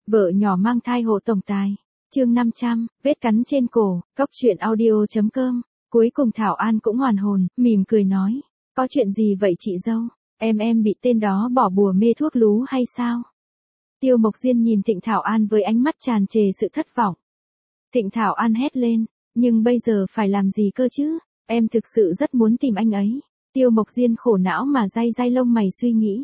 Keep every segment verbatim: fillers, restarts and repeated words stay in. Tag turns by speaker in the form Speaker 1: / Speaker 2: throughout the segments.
Speaker 1: Vợ nhỏ mang thai hộ tổng tài. Chương năm trăm, vết cắn trên cổ, cóc truyện audio chấm com. Cuối cùng Thảo An cũng hoàn hồn, mỉm cười nói. Có chuyện gì vậy chị dâu? Em em bị tên đó bỏ bùa mê thuốc lú hay sao? Tiêu Mộc Diên nhìn Thịnh Thảo An với ánh mắt tràn trề sự thất vọng. Thịnh Thảo An hét lên, nhưng bây giờ phải làm gì cơ chứ? Em thực sự rất muốn tìm anh ấy. Tiêu Mộc Diên khổ não mà day day lông mày suy nghĩ.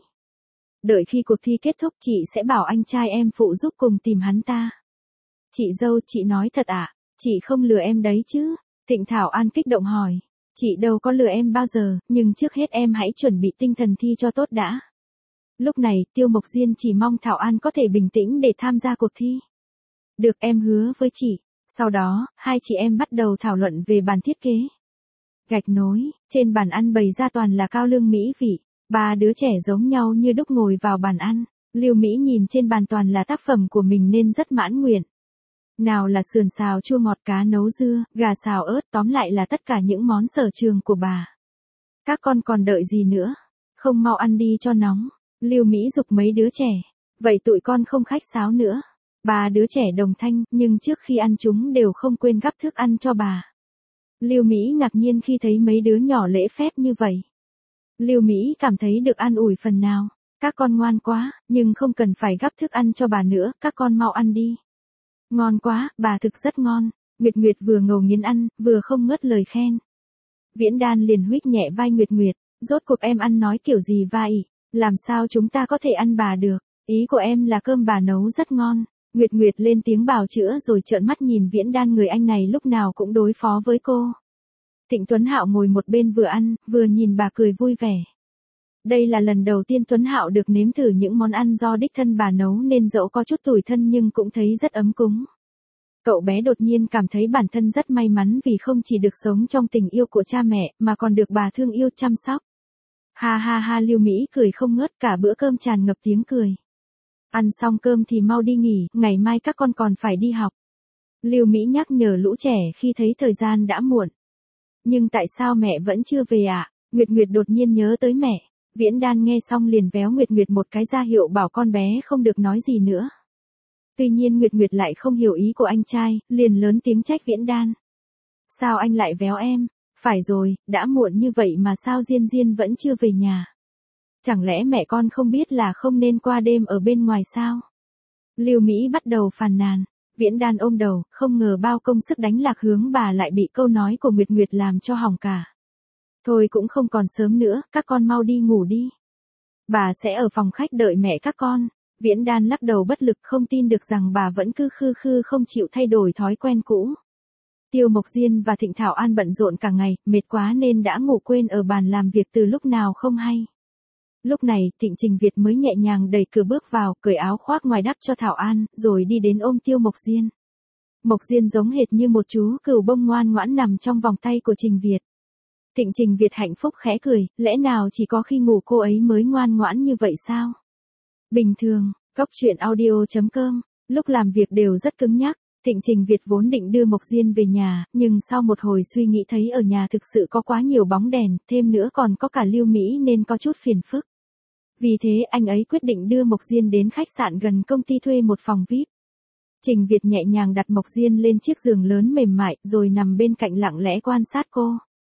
Speaker 1: Đợi khi cuộc thi kết thúc chị sẽ bảo anh trai em phụ giúp cùng tìm hắn ta. Chị dâu, chị nói thật ạ? À? Chị không lừa em đấy chứ? Thịnh Thảo An kích động hỏi. Chị đâu có lừa em bao giờ, nhưng trước hết em hãy chuẩn bị tinh thần thi cho tốt đã. Lúc này, Tiêu Mộc Diên chỉ mong Thảo An có thể bình tĩnh để tham gia cuộc thi. Được, em hứa với chị. Sau đó, hai chị em bắt đầu thảo luận về bàn thiết kế. Gạch nối, trên bàn ăn bày ra toàn là cao lương mỹ vị. Ba đứa trẻ giống nhau như đúc ngồi vào bàn ăn. Lưu Mỹ nhìn trên bàn toàn là tác phẩm của mình nên rất mãn nguyện. Nào là sườn xào chua ngọt, cá nấu dưa, gà xào ớt, tóm lại là tất cả những món sở trường của bà. Các con còn đợi gì nữa? Không mau ăn đi cho nóng. Lưu Mỹ giục mấy đứa trẻ. Vậy tụi con không khách sáo nữa. Ba đứa trẻ đồng thanh, nhưng trước khi ăn chúng đều không quên gắp thức ăn cho bà. Lưu Mỹ ngạc nhiên khi thấy mấy đứa nhỏ lễ phép như vậy. Lưu Mỹ cảm thấy được an ủi phần nào. Các con ngoan quá, nhưng không cần phải gắp thức ăn cho bà nữa, các con mau ăn đi. Ngon quá, bà thực rất ngon. Nguyệt Nguyệt vừa ngầu nghiến ăn, vừa không ngớt lời khen. Viễn Đan liền huých nhẹ vai Nguyệt Nguyệt. Rốt cuộc em ăn nói kiểu gì vậy? Làm sao chúng ta có thể ăn bà được? Ý của em là cơm bà nấu rất ngon. Nguyệt Nguyệt lên tiếng bào chữa rồi trợn mắt nhìn Viễn Đan, người anh này lúc nào cũng đối phó với cô. Thịnh Tuấn Hạo ngồi một bên vừa ăn, vừa nhìn bà cười vui vẻ. Đây là lần đầu tiên Tuấn Hạo được nếm thử những món ăn do đích thân bà nấu nên dẫu có chút tủi thân nhưng cũng thấy rất ấm cúng. Cậu bé đột nhiên cảm thấy bản thân rất may mắn vì không chỉ được sống trong tình yêu của cha mẹ mà còn được bà thương yêu chăm sóc. Ha ha ha, Lưu Mỹ cười không ngớt, cả bữa cơm tràn ngập tiếng cười. Ăn xong cơm thì mau đi nghỉ, ngày mai các con còn phải đi học. Lưu Mỹ nhắc nhở lũ trẻ khi thấy thời gian đã muộn. Nhưng tại sao mẹ vẫn chưa về ạ? À? Nguyệt Nguyệt đột nhiên nhớ tới mẹ. Viễn Đan nghe xong liền véo Nguyệt Nguyệt một cái ra hiệu bảo con bé không được nói gì nữa. Tuy nhiên Nguyệt Nguyệt lại không hiểu ý của anh trai, liền lớn tiếng trách Viễn Đan. Sao anh lại véo em? Phải rồi, đã muộn như vậy mà sao Diên Diên vẫn chưa về nhà? Chẳng lẽ mẹ con không biết là không nên qua đêm ở bên ngoài sao? Lưu Mỹ bắt đầu phàn nàn. Viễn Đan ôm đầu, không ngờ bao công sức đánh lạc hướng bà lại bị câu nói của Nguyệt Nguyệt làm cho hỏng cả. Thôi cũng không còn sớm nữa, các con mau đi ngủ đi. Bà sẽ ở phòng khách đợi mẹ các con. Viễn Đan lắc đầu bất lực, không tin được rằng bà vẫn cứ khư khư không chịu thay đổi thói quen cũ. Tiêu Mộc Diên và Thịnh Thảo An bận rộn cả ngày, mệt quá nên đã ngủ quên ở bàn làm việc từ lúc nào không hay. Lúc này, Thịnh Trình Việt mới nhẹ nhàng đẩy cửa bước vào, cởi áo khoác ngoài đắp cho Thảo An, rồi đi đến ôm Tiêu Mộc Diên. Mộc Diên giống hệt như một chú cừu bông ngoan ngoãn nằm trong vòng tay của Trình Việt. Thịnh Trình Việt hạnh phúc khẽ cười, lẽ nào chỉ có khi ngủ cô ấy mới ngoan ngoãn như vậy sao? Bình thường, cóc truyện audio chấm com, lúc làm việc đều rất cứng nhắc. Thịnh Trình Việt vốn định đưa Mộc Diên về nhà, nhưng sau một hồi suy nghĩ thấy ở nhà thực sự có quá nhiều bóng đèn, thêm nữa còn có cả Lưu Mỹ nên có chút phiền phức. Vì thế anh ấy quyết định đưa Mộc Diên đến khách sạn gần công ty thuê một phòng vi ai pi. Trình Việt nhẹ nhàng đặt Mộc Diên lên chiếc giường lớn mềm mại rồi nằm bên cạnh lặng lẽ quan sát cô.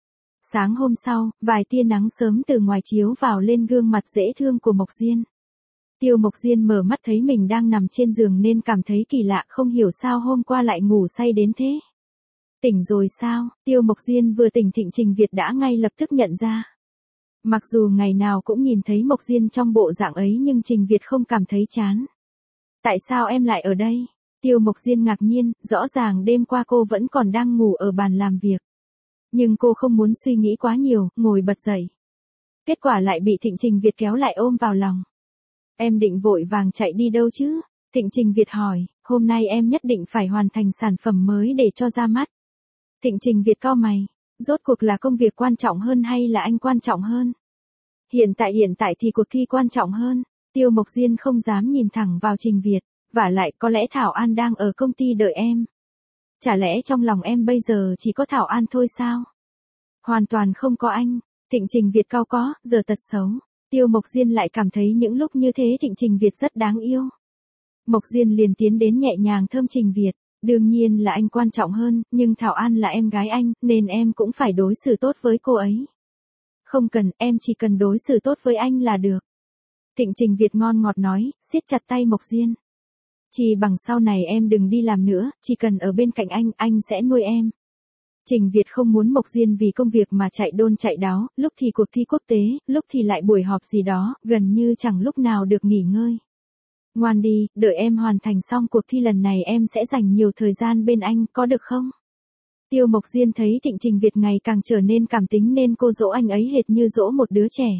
Speaker 1: Sáng hôm sau, vài tia nắng sớm từ ngoài chiếu vào lên gương mặt dễ thương của Mộc Diên. Tiêu Mộc Diên mở mắt thấy mình đang nằm trên giường nên cảm thấy kỳ lạ, không hiểu sao hôm qua lại ngủ say đến thế. Tỉnh rồi sao? Tiêu Mộc Diên vừa tỉnh, Thịnh Trình Việt đã ngay lập tức nhận ra. Mặc dù ngày nào cũng nhìn thấy Mộc Diên trong bộ dạng ấy nhưng Trình Việt không cảm thấy chán. Tại sao em lại ở đây? Tiêu Mộc Diên ngạc nhiên, rõ ràng đêm qua cô vẫn còn đang ngủ ở bàn làm việc. Nhưng cô không muốn suy nghĩ quá nhiều, ngồi bật dậy. Kết quả lại bị Thịnh Trình Việt kéo lại ôm vào lòng. Em định vội vàng chạy đi đâu chứ? Thịnh Trình Việt hỏi, hôm nay em nhất định phải hoàn thành sản phẩm mới để cho ra mắt. Thịnh Trình Việt cau mày, rốt cuộc là công việc quan trọng hơn hay là anh quan trọng hơn? Hiện tại hiện tại thì cuộc thi quan trọng hơn. Tiêu Mộc Diên không dám nhìn thẳng vào Trình Việt, vả lại có lẽ Thảo An đang ở công ty đợi em. Chả lẽ trong lòng em bây giờ chỉ có Thảo An thôi sao? Hoàn toàn không có anh. Thịnh Trình Việt cau có, giờ tật xấu. Tiêu Mộc Diên lại cảm thấy những lúc như thế Thịnh Trình Việt rất đáng yêu. Mộc Diên liền tiến đến nhẹ nhàng thơm Trình Việt. Đương nhiên là anh quan trọng hơn, nhưng Thảo An là em gái anh, nên em cũng phải đối xử tốt với cô ấy. Không cần, em chỉ cần đối xử tốt với anh là được. Thịnh Trình Việt ngon ngọt nói, siết chặt tay Mộc Diên. Chỉ bằng sau này em đừng đi làm nữa, chỉ cần ở bên cạnh anh, anh sẽ nuôi em. Trình Việt không muốn Mộc Diên vì công việc mà chạy đôn chạy đáo, lúc thì cuộc thi quốc tế, lúc thì lại buổi họp gì đó, gần như chẳng lúc nào được nghỉ ngơi. Ngoan đi, đợi em hoàn thành xong cuộc thi lần này em sẽ dành nhiều thời gian bên anh, có được không? Tiêu Mộc Diên thấy Thịnh Trình Việt ngày càng trở nên cảm tính nên cô dỗ anh ấy hệt như dỗ một đứa trẻ.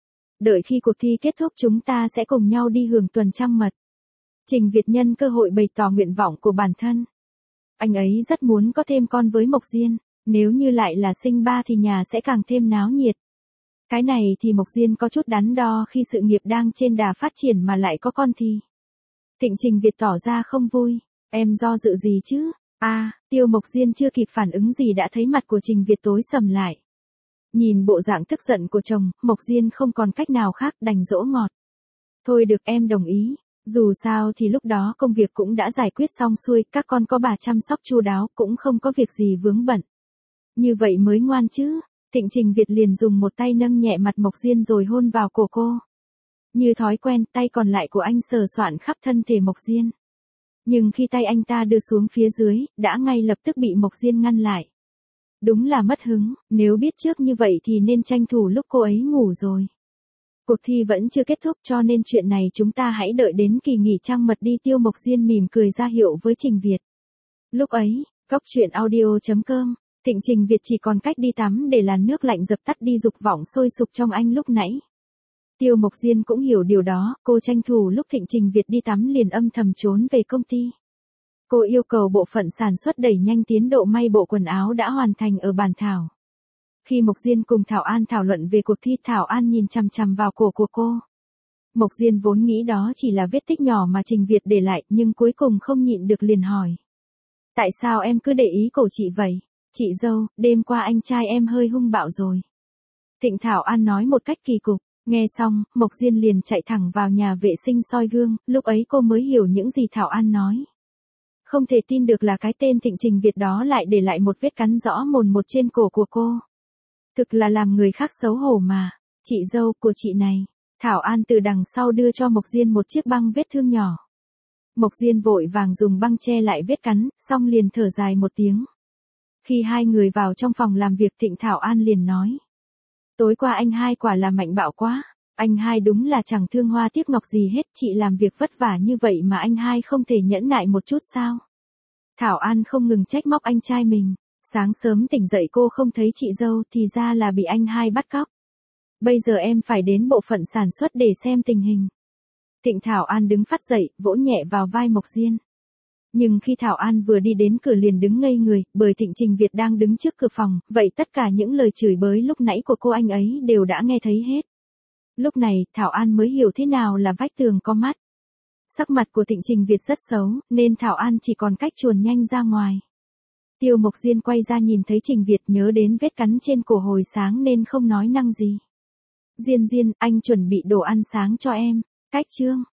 Speaker 1: Đợi khi cuộc thi kết thúc chúng ta sẽ cùng nhau đi hưởng tuần trăng mật. Trình Việt nhân cơ hội bày tỏ nguyện vọng của bản thân. Anh ấy rất muốn có thêm con với Mộc Diên, nếu như lại là sinh ba thì nhà sẽ càng thêm náo nhiệt. Cái này thì Mộc Diên có chút đắn đo khi sự nghiệp đang trên đà phát triển mà lại có con thì. Thịnh Trình Việt tỏ ra không vui, em do dự gì chứ? À, Tiêu Mộc Diên chưa kịp phản ứng gì đã thấy mặt của Trình Việt tối sầm lại. Nhìn bộ dạng tức giận của chồng, Mộc Diên không còn cách nào khác đành dỗ ngọt. Thôi được em đồng ý, dù sao thì lúc đó công việc cũng đã giải quyết xong xuôi, các con có bà chăm sóc chu đáo cũng không có việc gì vướng bận. Như vậy mới ngoan chứ. Thịnh Trình Việt liền dùng một tay nâng nhẹ mặt Mộc Diên rồi hôn vào cổ cô. Như thói quen, tay còn lại của anh sờ soạn khắp thân thể Mộc Diên. Nhưng khi tay anh ta đưa xuống phía dưới, đã ngay lập tức bị Mộc Diên ngăn lại. Đúng là mất hứng, nếu biết trước như vậy thì nên tranh thủ lúc cô ấy ngủ rồi. Cuộc thi vẫn chưa kết thúc cho nên chuyện này chúng ta hãy đợi đến kỳ nghỉ trăng mật đi. Tiêu Mộc Diên mỉm cười ra hiệu với Trình Việt. Lúc ấy, Cóc Truyện Audio chấm com, Thịnh Trình Việt chỉ còn cách đi tắm để làn nước lạnh dập tắt đi dục vọng sôi sục trong anh lúc nãy. Tiêu Mộc Diên cũng hiểu điều đó, cô tranh thủ lúc Thịnh Trình Việt đi tắm liền âm thầm trốn về công ty. Cô yêu cầu bộ phận sản xuất đẩy nhanh tiến độ may bộ quần áo đã hoàn thành ở bàn thảo. Khi Mộc Diên cùng Thảo An thảo luận về cuộc thi, Thảo An nhìn chằm chằm vào cổ của cô. Mộc Diên vốn nghĩ đó chỉ là vết tích nhỏ mà Trình Việt để lại, nhưng cuối cùng không nhịn được liền hỏi. Tại sao em cứ để ý cổ chị vậy? Chị dâu, đêm qua anh trai em hơi hung bạo rồi. Thịnh Thảo An nói một cách kỳ cục. Nghe xong, Mộc Diên liền chạy thẳng vào nhà vệ sinh soi gương, lúc ấy cô mới hiểu những gì Thảo An nói. Không thể tin được là cái tên Thịnh Trình Việt đó lại để lại một vết cắn rõ mồn một trên cổ của cô. Thực là làm người khác xấu hổ mà. Chị dâu của chị này. Thảo An từ đằng sau đưa cho Mộc Diên một chiếc băng vết thương nhỏ. Mộc Diên vội vàng dùng băng che lại vết cắn, xong liền thở dài một tiếng. Khi hai người vào trong phòng làm việc, Thịnh Thảo An liền nói. Tối qua anh hai quả là mạnh bạo quá. Anh hai đúng là chẳng thương hoa tiếc ngọc gì hết. Chị làm việc vất vả như vậy mà anh hai không thể nhẫn nại một chút sao? Thảo An không ngừng trách móc anh trai mình. Sáng sớm tỉnh dậy cô không thấy chị dâu thì ra là bị anh hai bắt cóc. Bây giờ em phải đến bộ phận sản xuất để xem tình hình. Thịnh Thảo An đứng phát dậy, vỗ nhẹ vào vai Mộc Diên. Nhưng khi Thảo An vừa đi đến cửa liền đứng ngây người, bởi Thịnh Trình Việt đang đứng trước cửa phòng, vậy tất cả những lời chửi bới lúc nãy của cô anh ấy đều đã nghe thấy hết. Lúc này, Thảo An mới hiểu thế nào là vách tường có mắt. Sắc mặt của Thịnh Trình Việt rất xấu, nên Thảo An chỉ còn cách chuồn nhanh ra ngoài. Tiêu Mộc Diên quay ra nhìn thấy Trình Việt, nhớ đến vết cắn trên cổ hồi sáng nên không nói năng gì. Diên Diên, anh chuẩn bị đồ ăn sáng cho em. Cách chương